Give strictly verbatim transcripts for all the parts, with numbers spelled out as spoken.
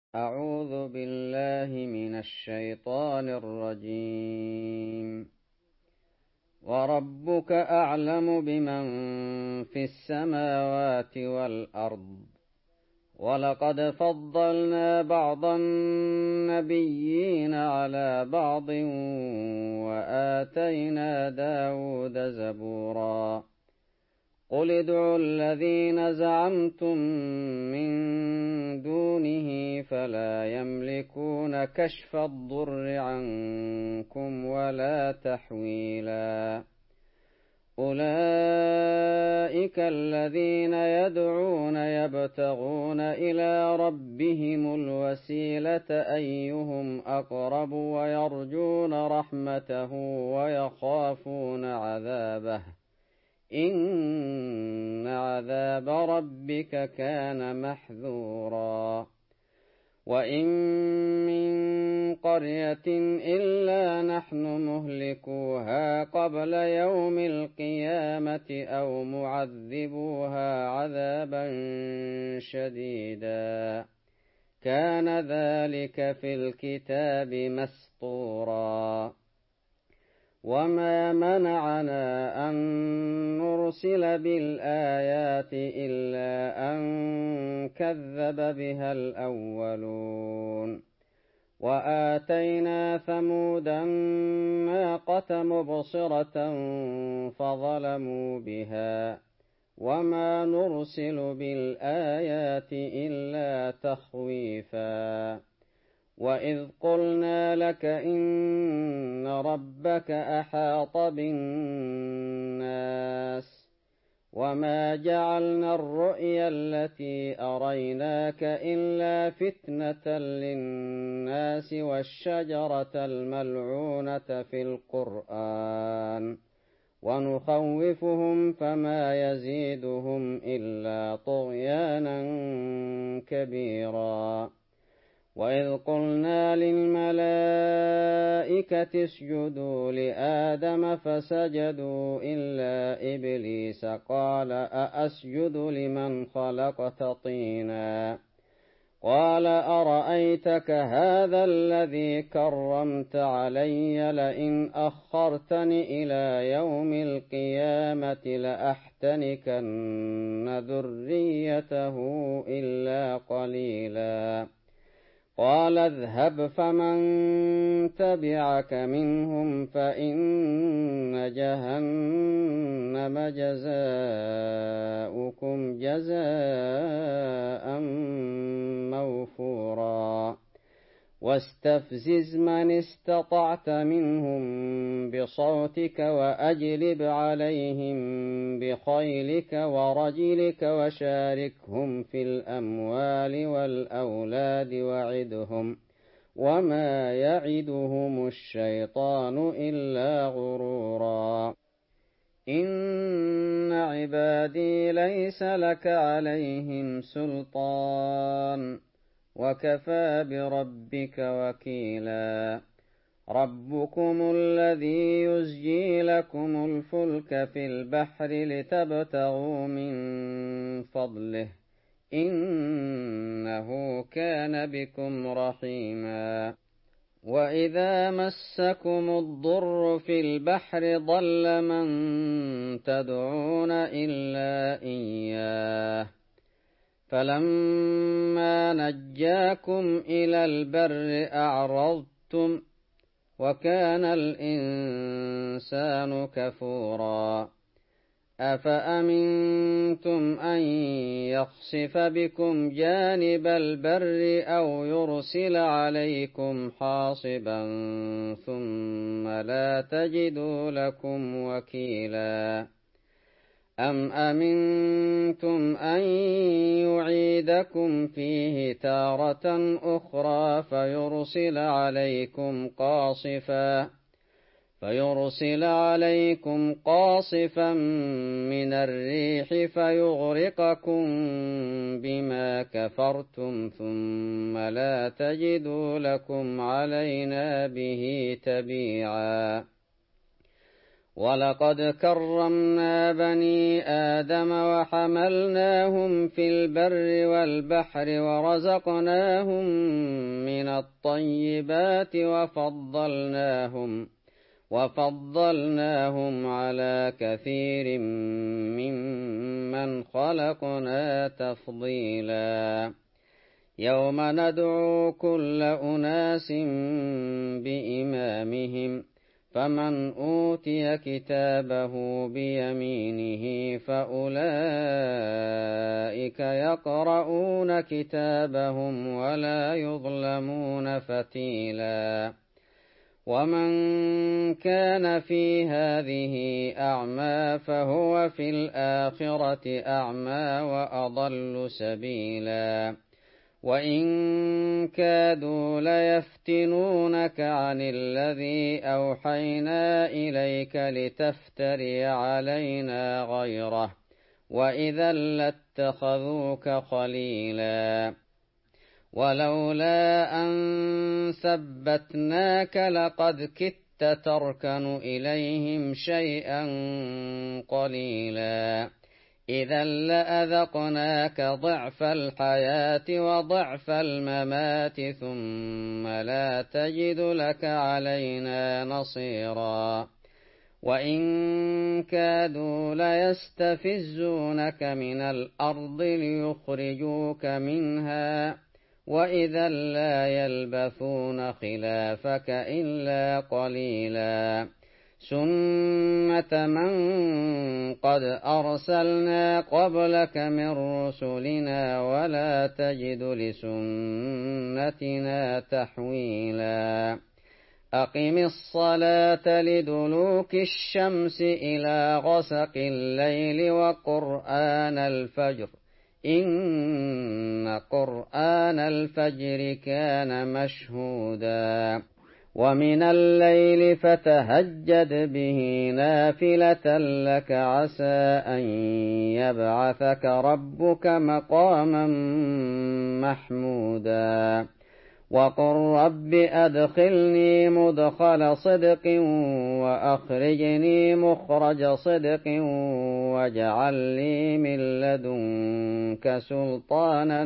أعوذ بالله من الشيطان الرجيم. وربك أعلم بمن في السماوات والأرض ولقد فضلنا بعض النبيين على بعض وآتينا داود زبورا قل ادعوا الذين زعمتم من دونه فلا يملكون كشف الضر عنكم ولا تحويلا أولئك الذين يدعون يبتغون إلى ربهم الوسيلة أيهم أقرب ويرجون رحمته ويخافون عذابه إن عذاب ربك كان محذورا وإن من قرية إلا نحن مهلكوها قبل يوم القيامة أو معذبوها عذابا شديدا كان ذلك في الكتاب مسطورا وما منعنا أن نرسل بالآيات إلا أن كذب بها الأولون وآتينا ثمود الناقة مبصرة فظلموا بها وما نرسل بالآيات إلا تخويفا وإذ قلنا لك إن ربك أحاط بالناس وما جعلنا الرؤيا التي أريناك إلا فتنة للناس والشجرة الملعونة في القرآن ونخوفهم فما يزيدهم إلا طغيانا كبيرا وإذ قلنا للملائكة اسجدوا لآدم فسجدوا إلا إبليس قال أأسجد لمن خلقت طينا قال أرأيتك هذا الذي كرمت علي لئن أخرتني إلى يوم القيامة لأحتنكن ذريته إلا قليلا قال اذهب فمن تبعك منهم فإن جهنم جزاؤكم جزاء موفورا واستفزز من استطعت منهم بصوتك وأجلب عليهم بخيلك ورجلك وشاركهم في الأموال والأولاد وعدهم وما يعدهم الشيطان إلا غرورا إن عبادي ليس لك عليهم سلطان وكفى بربك وكيلا ربكم الذي يزجي لكم الفلك في البحر لتبتغوا من فضله إنه كان بكم رحيما وإذا مسكم الضر في البحر ضل من تدعون إلا إياه فلما نجاكم إلى البر أعرضتم وكان الإنسان كفورا أفأمنتم أن يخسف بكم جانب البر أو يرسل عليكم حاصبا ثم لا تجدوا لكم وكيلا أم أمنتم أن يعيدكم فيه تارة أخرى فيرسل عليكم قاصفا فيرسل عليكم قاصفا من الريح فيغرقكم بما كفرتم ثم لا تجدوا لكم علينا به تبيعا ولقد كرمنا بني آدم وحملناهم في البر والبحر ورزقناهم من الطيبات وفضلناهم وفضلناهم على كثير ممن خلقنا تفضيلا يوم ندعو كل أناس بإمامهم فمن أوتي كتابه بيمينه فأولئك يقرؤون كتابهم ولا يظلمون فتيلا ومن كان في هذه أعمى فهو في الآخرة أعمى وأضل سبيلا وإن كادوا ليفتنونك عن الذي أوحينا إليك لتفتري علينا غيره وإذا لاتخذوك خليلا ولولا أن ثبتناك لقد كدت تركن إليهم شيئا قليلا إذا لأذقناك ضعف الحياة وضعف الممات ثم لا تجد لك علينا نصيرا وإن كادوا ليستفزونك من الأرض ليخرجوك منها وإذا لا يلبثون خلافك إلا قليلا سنة من قد أرسلنا قبلك من رسلنا ولا تجد لسنتنا تحويلا أقم الصلاة لدلوك الشمس إلى غسق الليل وقرآن الفجر إن قرآن الفجر كان مشهودا ومن الليل فتهجد به نافلة لك عسى أن يبعثك ربك مقاما محمودا وقل رب أدخلني مدخل صدق وأخرجني مخرج صدق واجعل لي من لدنك سلطانا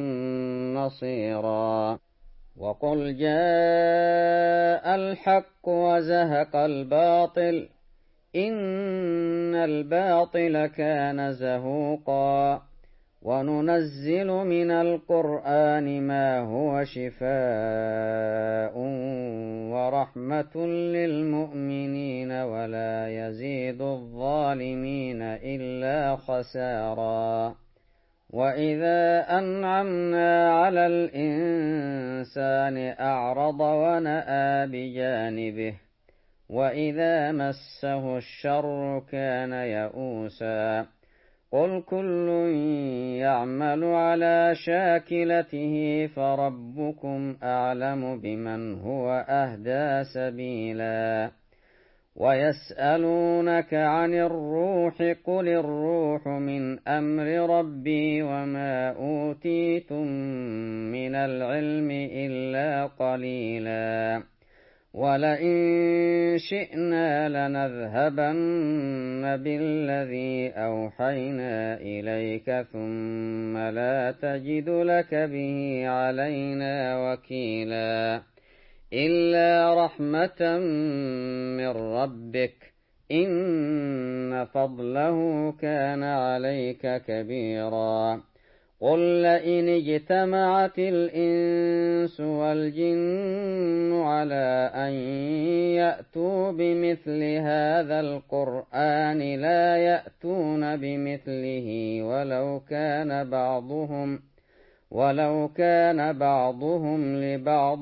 نصيرا وقل جاء الحق وزهق الباطل إن الباطل كان زهوقا وننزل من القرآن ما هو شفاء ورحمة للمؤمنين ولا يزيد الظالمين إلا خسارا وإذا أنعمنا على الإنسان أعرض ونأى بجانبه وإذا مسه الشر كان يئوسا قل كل يعمل على شاكلته فربكم أعلم بمن هو أهدى سبيلا ويسألونك عن الروح قل الروح من أمر ربي وما أوتيتم من العلم إلا قليلا ولئن شئنا لنذهبن بالذي أوحينا إليك ثم لا تجد لك به علينا وكيلا إلا رحمة من ربك إن فضله كان عليك كبيرا قل لئن اجتمعت الإنس والجن على أن يأتوا بمثل هذا القرآن لا يأتون بمثله ولو كان بعضهم ولو كان بعضهم لبعض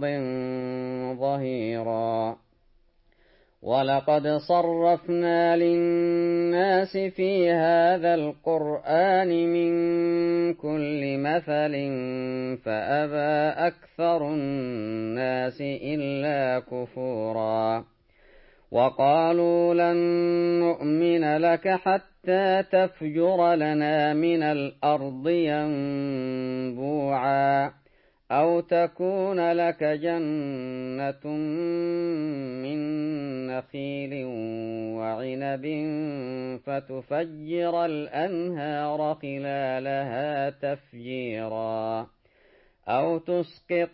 ظهيرا ولقد صرفنا للناس في هذا القرآن من كل مثل فأبى أكثر الناس إلا كفورا وقالوا لن نؤمن لك حتى تفجر لنا من الأرض ينبوعا أو تكون لك جنة من نخيل وعنب فتفجر الأنهار خلالها تفجيرا أو تسقط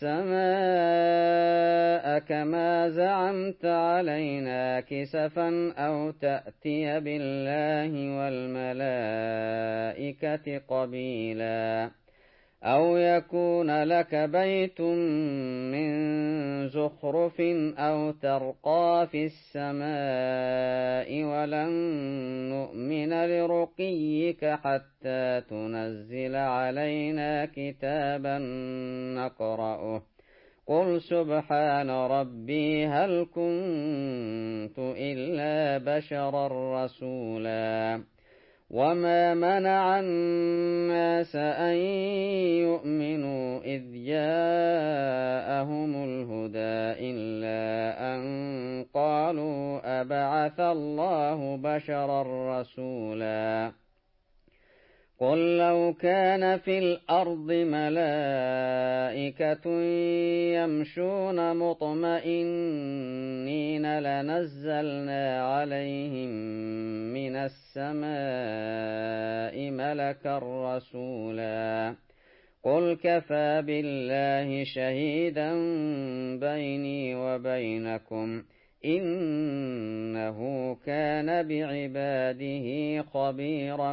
السماء كما زعمت علينا كسفا أو تأتي بالله والملائكة قبيلا أو يكون لك بيت من زخرف أو ترقى في السماء ولن نؤمن لرقيك حتى تنزل علينا كتابا نقرأه قل سبحان ربي هل كنت إلا بشرا رسولا وما منع الناس أن يؤمنوا إذ جاءهم الهدى إلا أن قالوا أبعث الله بشرا رسولا قل لو كان في الأرض ملائكة يمشون مطمئنين لنزلنا عليهم من السماء ملكا رسولا قل كفى بالله شهيدا بيني وبينكم إنه كان بعباده خبيرا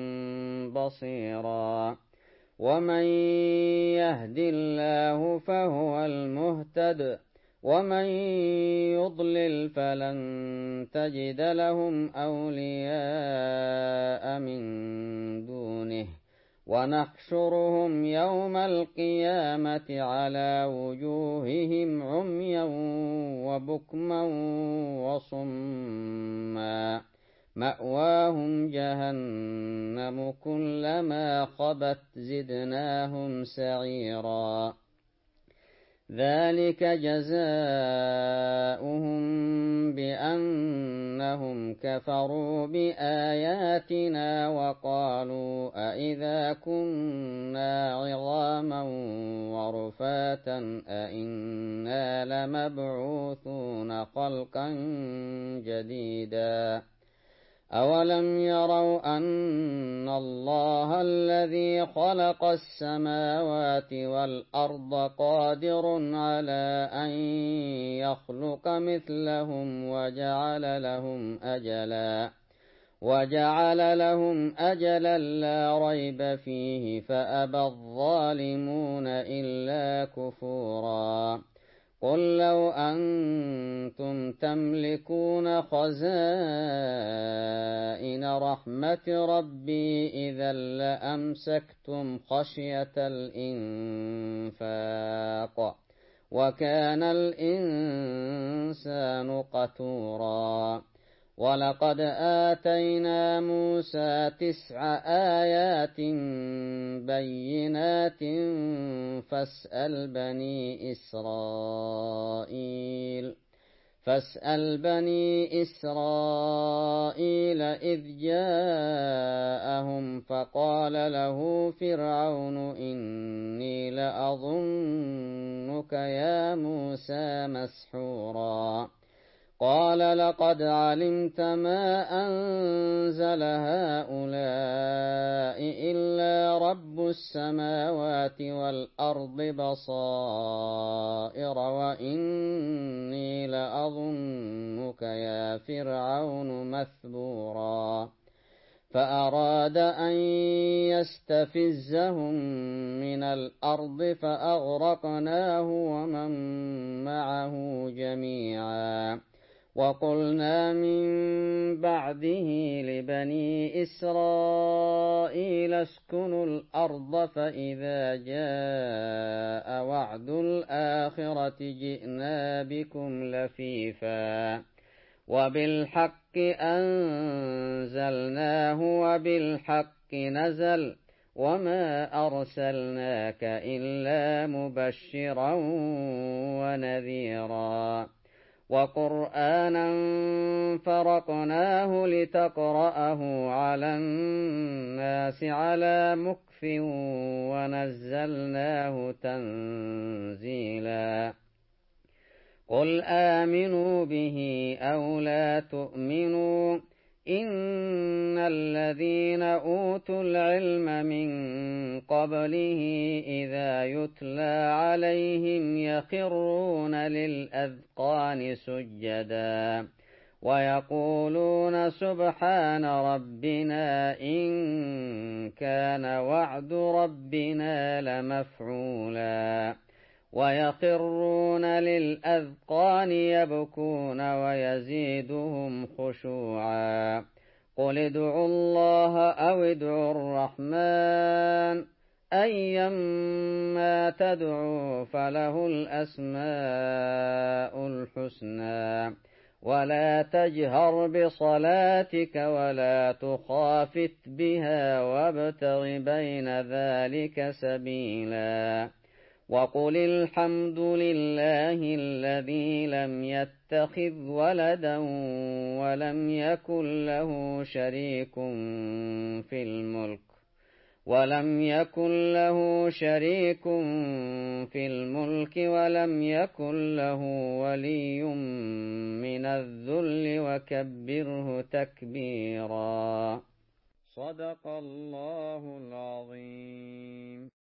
بصيرا ومن يهد الله فهو المهتد ومن يضلل فلن تجد لهم أولياء من دونه ونحشرهم يوم القيامة على وجوههم عميا وبكما وصما مأواهم جهنم كلما خبت زدناهم سعيرا ذلك جزاؤهم بأنهم كفروا بآياتنا وقالوا أئذا كنا عظاما ورفاتا أئنا لمبعوثون خلقا جديدا أولم يروا أن الله الذي خلق السماوات والأرض قادر على أن يخلق مثلهم وجعل لهم أجلا وجعل لهم أجلا لا ريب فيه فأبى الظالمون إلا كفورا قل لو أنتم تملكون خزائن رحمة ربي إذا لأمسكتم خشية الإنفاق وكان الإنسان قتورا ولقد آتينا موسى تسع آيات بينات فاسأل بني إسرائيل فاسأل بني إسرائيل إذ جاءهم فقال له فرعون إني لأظنك يا موسى مسحورا قال لقد علمت ما أنزل هؤلاء إلا رب السماوات والأرض بصائر وإني لأظنك يا فرعون مثبورا فأراد أن يستفزهم من الأرض فأغرقناه ومن معه جميعا وقلنا من بعده لبني إسرائيل اسكنوا الأرض فإذا جاء وعد الآخرة جئنا بكم لفيفا وبالحق أنزلناه وبالحق نزل وما أرسلناك إلا مبشرا ونذيرا وقرآنا فرقناه لتقرأه على الناس على مكث ونزلناه تنزيلا قل آمنوا به أو لا تؤمنوا إن الذين أوتوا العلم من قبله إذا يتلى عليهم يخرون للأذقان سجدا ويقولون سبحان ربنا إن كان وعد ربنا لمفعولا ويخرون للأذقان يبكون ويزيدهم خشوعا قل ادعوا الله أو ادعوا الرحمن أيما تدعوا فله الأسماء الحسنى ولا تجهر بصلاتك ولا تخافت بها وابتغ بين ذلك سبيلا وقل الحمد لله الذي لم يتخذ ولدا ولم يكن له شريك في الملك ولم يكن له شريك في الملك ولم يكن له ولي من الذل وكبره تكبيرا صدق الله العظيم.